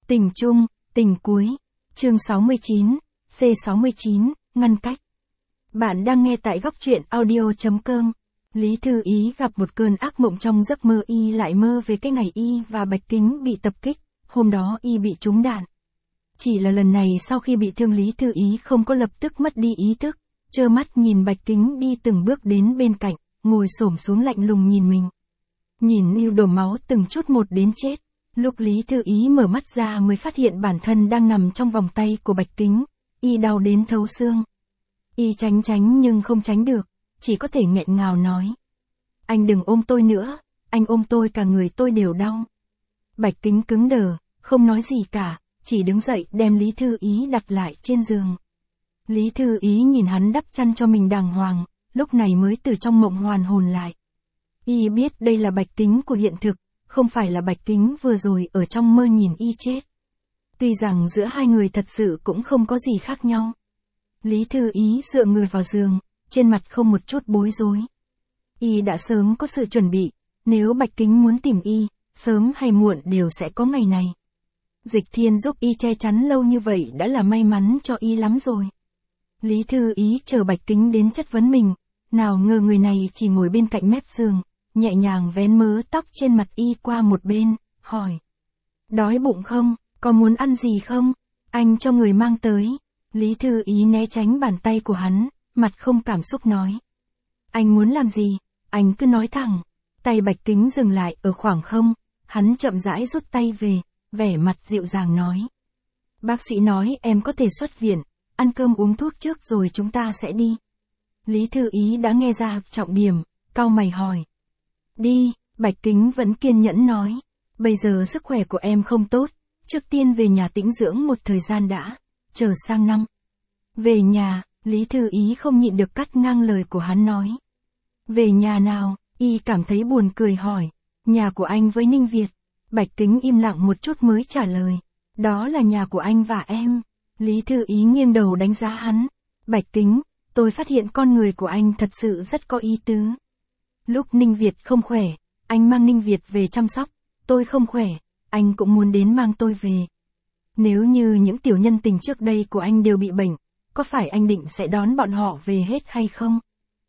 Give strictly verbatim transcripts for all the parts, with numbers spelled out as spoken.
Tình chung, tình cuối. Chương sáu mươi chín, C sáu mươi chín, ngăn cách. Bạn đang nghe tại góc truyện audio.com. Lý Thư Ý gặp một cơn ác mộng trong giấc mơ. Y lại mơ về cái ngày Y và Bạch Kính bị tập kích, hôm đó Y bị trúng đạn. Chỉ là lần này sau khi bị thương Lý Thư Ý không có lập tức mất đi ý thức, trơ mắt nhìn Bạch Kính đi từng bước đến bên cạnh, ngồi xổm xuống lạnh lùng nhìn mình. Nhìn Y đổ máu từng chút một đến chết. Lúc Lý Thư Ý mở mắt ra mới phát hiện bản thân đang nằm trong vòng tay của Bạch Kính. Y đau đến thấu xương. Y tránh tránh nhưng không tránh được, chỉ có thể nghẹn ngào nói. Anh đừng ôm tôi nữa, anh ôm tôi cả người tôi đều đau. Bạch Kính cứng đờ, không nói gì cả, chỉ đứng dậy đem Lý Thư Ý đặt lại trên giường. Lý Thư Ý nhìn hắn đắp chăn cho mình đàng hoàng, lúc này mới từ trong mộng hoàn hồn lại. Y biết đây là Bạch Kính của hiện thực, không phải là Bạch Kính vừa rồi ở trong mơ nhìn Y chết. Tuy rằng giữa hai người thật sự cũng không có gì khác nhau. Lý Thư Ý dựa người vào giường, trên mặt không một chút bối rối. Y đã sớm có sự chuẩn bị, nếu Bạch Kính muốn tìm Y, sớm hay muộn đều sẽ có ngày này. Dịch Thiên giúp Y che chắn lâu như vậy đã là may mắn cho Y lắm rồi. Lý Thư Ý chờ Bạch Kính đến chất vấn mình, nào ngờ người này chỉ ngồi bên cạnh mép giường, nhẹ nhàng vén mớ tóc trên mặt Y qua một bên, hỏi. Đói bụng không, có muốn ăn gì không? Anh cho người mang tới. Lý Thư Ý né tránh bàn tay của hắn, mặt không cảm xúc nói. Anh muốn làm gì? Anh cứ nói thẳng. Tay Bạch Kính dừng lại ở khoảng không, hắn chậm rãi rút tay về, vẻ mặt dịu dàng nói. Bác sĩ nói em có thể xuất viện, ăn cơm uống thuốc trước rồi chúng ta sẽ đi. Lý Thư Ý đã nghe ra trọng điểm, cau mày hỏi. Đi, Bạch Kính vẫn kiên nhẫn nói. Bây giờ sức khỏe của em không tốt, trước tiên về nhà tĩnh dưỡng một thời gian đã, chờ sang năm. Về nhà, Lý Thư Ý không nhịn được cắt ngang lời của hắn nói. Về nhà nào? Y cảm thấy buồn cười hỏi. Nhà của anh với Ninh Việt. Bạch Kính im lặng một chút mới trả lời. Đó là nhà của anh và em. Lý Thư Ý nghiêng đầu đánh giá hắn. Bạch Kính, tôi phát hiện con người của anh thật sự rất có ý tứ. Lúc Ninh Việt không khỏe, anh mang Ninh Việt về chăm sóc. Tôi không khỏe, anh cũng muốn đến mang tôi về. Nếu như những tiểu nhân tình trước đây của anh đều bị bệnh, có phải anh định sẽ đón bọn họ về hết hay không?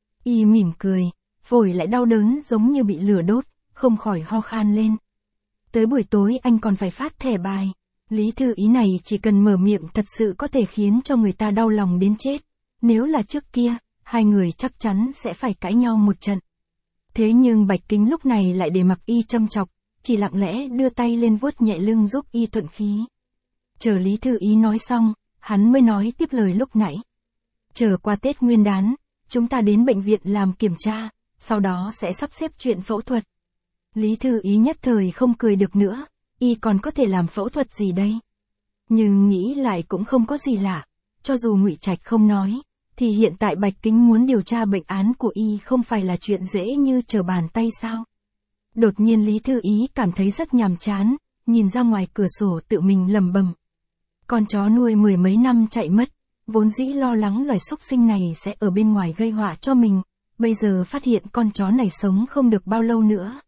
Y mỉm cười, phổi lại đau đớn giống như bị lửa đốt, không khỏi ho khan lên. Tới buổi tối anh còn phải phát thẻ bài. Lý Thư Ý này chỉ cần mở miệng thật sự có thể khiến cho người ta đau lòng đến chết. Nếu là trước kia, hai người chắc chắn sẽ phải cãi nhau một trận. Thế nhưng Bạch Kính lúc này lại để mặc Y châm chọc, chỉ lặng lẽ đưa tay lên vuốt nhẹ lưng giúp Y thuận khí. Chờ Lý Thư Ý nói xong, hắn mới nói tiếp lời lúc nãy. Chờ qua Tết Nguyên đán, chúng ta đến bệnh viện làm kiểm tra, sau đó sẽ sắp xếp chuyện phẫu thuật. Lý Thư Ý nhất thời không cười được nữa, Y còn có thể làm phẫu thuật gì đây? Nhưng nghĩ lại cũng không có gì lạ, cho dù Ngụy Trạch không nói, thì hiện tại Bạch Kính muốn điều tra bệnh án của Y không phải là chuyện dễ như trở bàn tay sao? Đột nhiên Lý Thư Ý cảm thấy rất nhàm chán, nhìn ra ngoài cửa sổ tự mình lẩm bẩm. Con chó nuôi mười mấy năm chạy mất, vốn dĩ lo lắng loài súc sinh này sẽ ở bên ngoài gây họa cho mình, bây giờ phát hiện con chó này sống không được bao lâu nữa.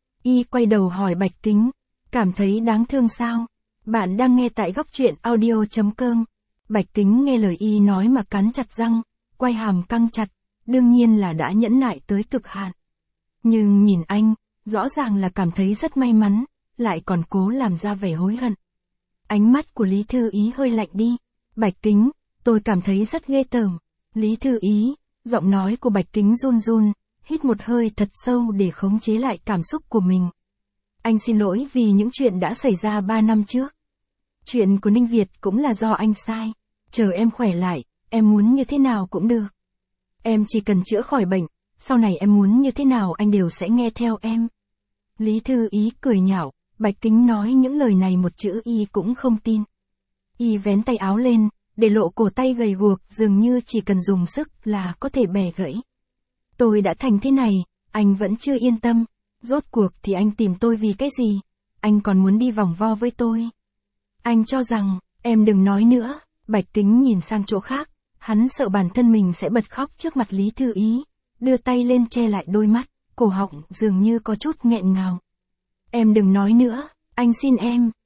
Y quay đầu hỏi Bạch Kính, cảm thấy đáng thương sao? Bạn đang nghe tại góc truyện audio.com. Bạch Kính nghe lời Y nói mà cắn chặt răng, quay hàm căng chặt, đương nhiên là đã nhẫn nại tới cực hạn. Nhưng nhìn anh, rõ ràng là cảm thấy rất may mắn, lại còn cố làm ra vẻ hối hận. Ánh mắt của Lý Thư Ý hơi lạnh đi. Bạch Kính, tôi cảm thấy rất ghê tởm. Lý Thư Ý, giọng nói của Bạch Kính run run, hít một hơi thật sâu để khống chế lại cảm xúc của mình. Anh xin lỗi vì những chuyện đã xảy ra ba năm trước. Chuyện của Ninh Việt cũng là do anh sai. Chờ em khỏe lại, em muốn như thế nào cũng được. Em chỉ cần chữa khỏi bệnh, sau này em muốn như thế nào anh đều sẽ nghe theo em. Lý Thư Ý cười nhạo, Bạch Kính nói những lời này một chữ Y cũng không tin. Y vén tay áo lên, để lộ cổ tay gầy guộc dường như chỉ cần dùng sức là có thể bẻ gãy. Tôi đã thành thế này, anh vẫn chưa yên tâm. Rốt cuộc thì anh tìm tôi vì cái gì? Anh còn muốn đi vòng vo với tôi. Anh cho rằng, em đừng nói nữa. Bạch Kính nhìn sang chỗ khác, hắn sợ bản thân mình sẽ bật khóc trước mặt Lý Thư Ý, đưa tay lên che lại đôi mắt, cổ họng dường như có chút nghẹn ngào. Em đừng nói nữa, anh xin em.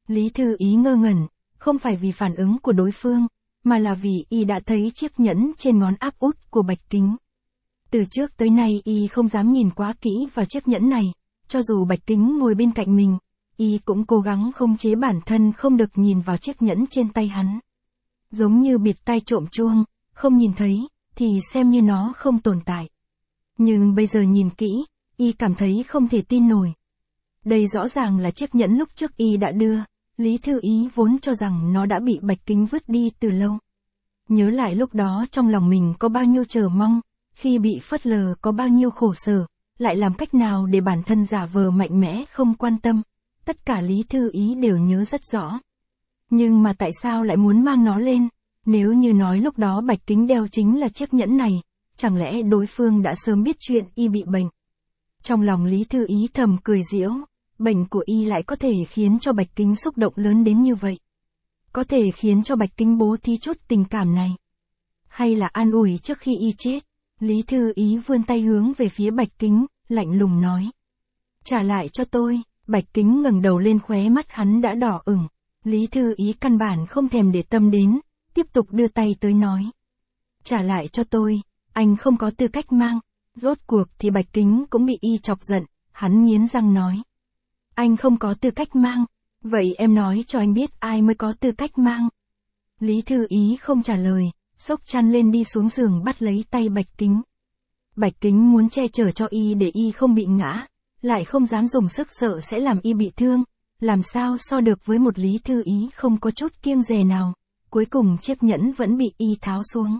Lý Thư Ý ngơ ngẩn, không phải vì phản ứng của đối phương, mà là vì y đã thấy chiếc nhẫn trên ngón áp út của Bạch Kính. Từ trước tới nay y không dám nhìn quá kỹ vào chiếc nhẫn này, cho dù Bạch Kính ngồi bên cạnh mình, y cũng cố gắng khống chế bản thân không được nhìn vào chiếc nhẫn trên tay hắn. Giống như bịt tai trộm chuông, không nhìn thấy, thì xem như nó không tồn tại. Nhưng bây giờ nhìn kỹ, y cảm thấy không thể tin nổi. Đây rõ ràng là chiếc nhẫn lúc trước y đã đưa, Lý Thư Ý vốn cho rằng nó đã bị Bạch Kính vứt đi từ lâu. Nhớ lại lúc đó trong lòng mình có bao nhiêu chờ mong, khi bị phớt lờ có bao nhiêu khổ sở, lại làm cách nào để bản thân giả vờ mạnh mẽ không quan tâm, tất cả Lý Thư Ý đều nhớ rất rõ. Nhưng mà tại sao lại muốn mang nó lên, nếu như nói lúc đó Bạch Kính đeo chính là chiếc nhẫn này, chẳng lẽ đối phương đã sớm biết chuyện y bị bệnh. Trong lòng Lý Thư Ý thầm cười giễu, bệnh của y lại có thể khiến cho Bạch Kính xúc động lớn đến như vậy. Có thể khiến cho Bạch Kính bố thí chút tình cảm này. Hay là an ủi trước khi y chết. Lý Thư Ý vươn tay hướng về phía Bạch Kính, lạnh lùng nói. Trả lại cho tôi. Bạch Kính ngẩng đầu lên, khóe mắt hắn đã đỏ ửng. Lý Thư Ý căn bản không thèm để tâm đến, tiếp tục đưa tay tới nói. Trả lại cho tôi, anh không có tư cách mang. Rốt cuộc thì Bạch Kính cũng bị y chọc giận, hắn nghiến răng nói. Anh không có tư cách mang, vậy em nói cho anh biết ai mới có tư cách mang. Lý Thư Ý không trả lời, xốc chăn lên đi xuống giường bắt lấy tay Bạch Kính. Bạch Kính muốn che chở cho y để y không bị ngã, lại không dám dùng sức sợ sẽ làm y bị thương, làm sao so được với một Lý Thư Ý không có chút kiêng dè nào, cuối cùng chiếc nhẫn vẫn bị y tháo xuống.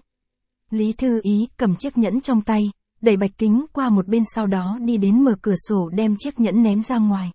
Lý Thư Ý cầm chiếc nhẫn trong tay, đẩy Bạch Kính qua một bên, sau đó đi đến mở cửa sổ đem chiếc nhẫn ném ra ngoài.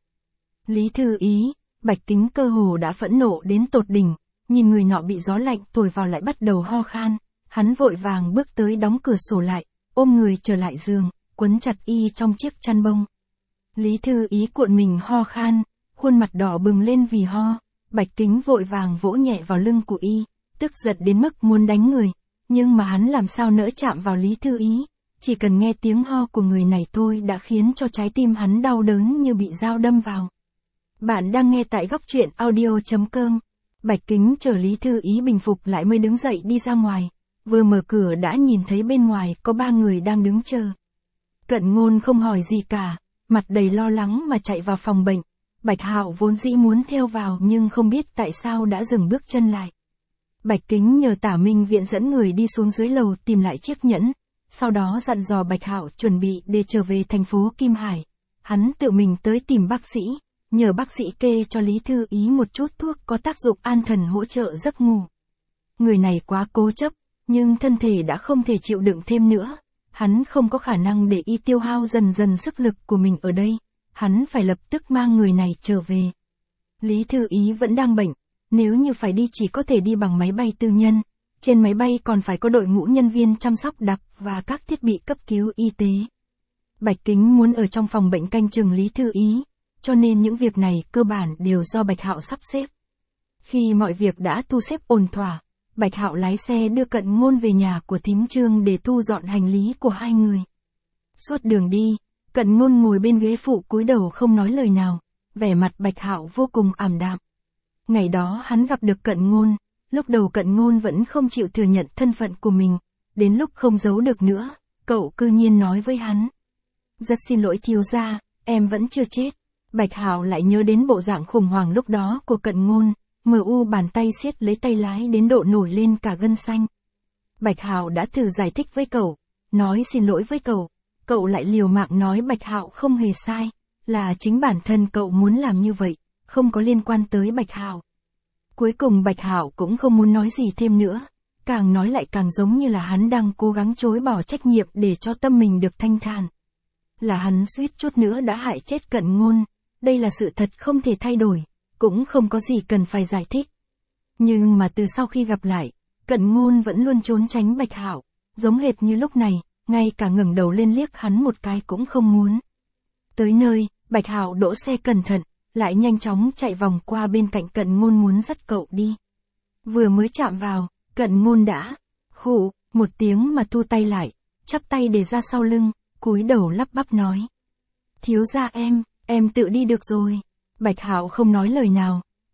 Lý Thư Ý, Bạch Kính cơ hồ đã phẫn nộ đến tột đỉnh, nhìn người nọ bị gió lạnh thổi vào lại bắt đầu ho khan, hắn vội vàng bước tới đóng cửa sổ lại, ôm người trở lại giường, quấn chặt y trong chiếc chăn bông. Lý Thư Ý cuộn mình ho khan, khuôn mặt đỏ bừng lên vì ho, Bạch Kính vội vàng vỗ nhẹ vào lưng của y, tức giận đến mức muốn đánh người, nhưng mà hắn làm sao nỡ chạm vào Lý Thư Ý, chỉ cần nghe tiếng ho của người này thôi đã khiến cho trái tim hắn đau đớn như bị dao đâm vào. Bạn đang nghe tại góc truyện audio chấm com. Bạch Kính chờ Lý Thư Ý bình phục lại mới đứng dậy đi ra ngoài, vừa mở cửa đã nhìn thấy bên ngoài có ba người đang đứng chờ. Cận Ngôn không hỏi gì cả, mặt đầy lo lắng mà chạy vào phòng bệnh. Bạch Hạo vốn dĩ muốn theo vào nhưng không biết tại sao đã dừng bước chân lại. Bạch Kính nhờ Tả Minh Viện dẫn người đi xuống dưới lầu tìm lại chiếc nhẫn, sau đó dặn dò Bạch Hạo chuẩn bị để trở về thành phố Kim Hải. Hắn tự mình tới tìm bác sĩ, nhờ bác sĩ kê cho Lý Thư Ý một chút thuốc có tác dụng an thần hỗ trợ giấc ngủ. Người này quá cố chấp, nhưng thân thể đã không thể chịu đựng thêm nữa. Hắn không có khả năng để y tiêu hao dần dần sức lực của mình ở đây. Hắn phải lập tức mang người này trở về. Lý Thư Ý vẫn đang bệnh, nếu như phải đi chỉ có thể đi bằng máy bay tư nhân. Trên máy bay còn phải có đội ngũ nhân viên chăm sóc đặc và các thiết bị cấp cứu y tế. Bạch Kính muốn ở trong phòng bệnh canh chừng Lý Thư Ý, cho nên những việc này cơ bản đều do Bạch Hạo sắp xếp. Khi mọi việc đã thu xếp ổn thỏa, Bạch Hạo lái xe đưa Cận Ngôn về nhà của thím Trương để thu dọn hành lý của hai người. Suốt đường đi, Cận Ngôn ngồi bên ghế phụ cúi đầu không nói lời nào, vẻ mặt Bạch Hạo vô cùng ảm đạm. Ngày đó hắn gặp được Cận Ngôn, lúc đầu Cận Ngôn vẫn không chịu thừa nhận thân phận của mình, đến lúc không giấu được nữa, cậu cư nhiên nói với hắn. Rất xin lỗi thiếu gia, em vẫn chưa chết. Bạch Hạo lại nhớ đến bộ dạng khủng hoảng lúc đó của Cận Ngôn, mờ u bàn tay siết lấy tay lái đến độ nổi lên cả gân xanh. Bạch Hạo đã thử giải thích với cậu, nói xin lỗi với cậu, cậu lại liều mạng nói Bạch Hạo không hề sai, là chính bản thân cậu muốn làm như vậy, không có liên quan tới Bạch Hạo. Cuối cùng Bạch Hạo cũng không muốn nói gì thêm nữa, càng nói lại càng giống như là hắn đang cố gắng chối bỏ trách nhiệm để cho tâm mình được thanh thản. Là hắn suýt chút nữa đã hại chết Cận Ngôn, đây là sự thật không thể thay đổi, cũng không có gì cần phải giải thích. Nhưng mà từ sau khi gặp lại, Cận Ngôn vẫn luôn trốn tránh Bạch Hạo, giống hệt như lúc này, ngay cả ngẩng đầu lên liếc hắn một cái cũng không muốn. Tới nơi, Bạch Hạo đỗ xe cẩn thận, lại nhanh chóng chạy vòng qua bên cạnh Cận Ngôn muốn dắt cậu đi. Vừa mới chạm vào, Cận Ngôn đã khụ một tiếng mà thu tay lại, chắp tay để ra sau lưng, cúi đầu lắp bắp nói: "Thiếu gia em, em tự đi được rồi." Bạch Hạo không nói lời nào,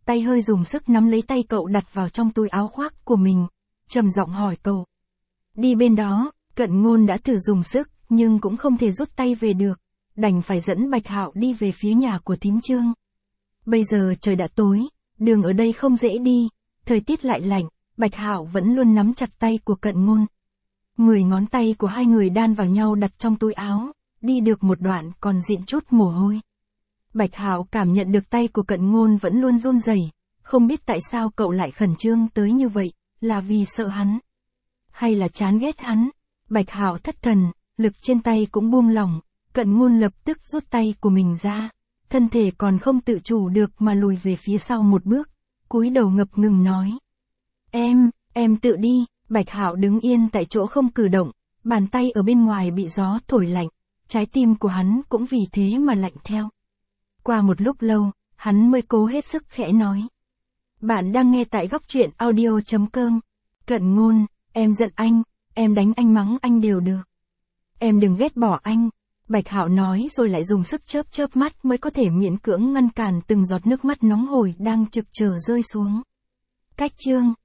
tay hơi dùng sức nắm lấy tay cậu đặt vào trong túi áo khoác của mình, trầm giọng hỏi cậu. Đi bên đó, Cận Ngôn đã thử dùng sức, nhưng cũng không thể rút tay về được, đành phải dẫn Bạch Hạo đi về phía nhà của thím Trương. Bây giờ trời đã tối, đường ở đây không dễ đi, thời tiết lại lạnh, Bạch Hạo vẫn luôn nắm chặt tay của Cận Ngôn. Mười ngón tay của hai người đan vào nhau đặt trong túi áo, đi được một đoạn còn dịn chút mồ hôi. Bạch Hạo cảm nhận được tay của Cận Ngôn vẫn luôn run rẩy, không biết tại sao cậu lại khẩn trương tới như vậy, là vì sợ hắn, hay là chán ghét hắn. Bạch Hạo thất thần, lực trên tay cũng buông lỏng, Cận Ngôn lập tức rút tay của mình ra, thân thể còn không tự chủ được mà lùi về phía sau một bước, cúi đầu ngập ngừng nói. Em, em tự đi. Bạch Hạo đứng yên tại chỗ không cử động, bàn tay ở bên ngoài bị gió thổi lạnh, trái tim của hắn cũng vì thế mà lạnh theo. Qua một lúc lâu, hắn mới cố hết sức khẽ nói. Bạn đang nghe tại góc truyện audio chấm com. Cận Ngôn, em giận anh, em đánh anh mắng anh đều được. Em đừng ghét bỏ anh. Bạch Hạo nói rồi lại dùng sức chớp chớp mắt mới có thể miễn cưỡng ngăn cản từng giọt nước mắt nóng hổi đang trực chờ rơi xuống. Cách chương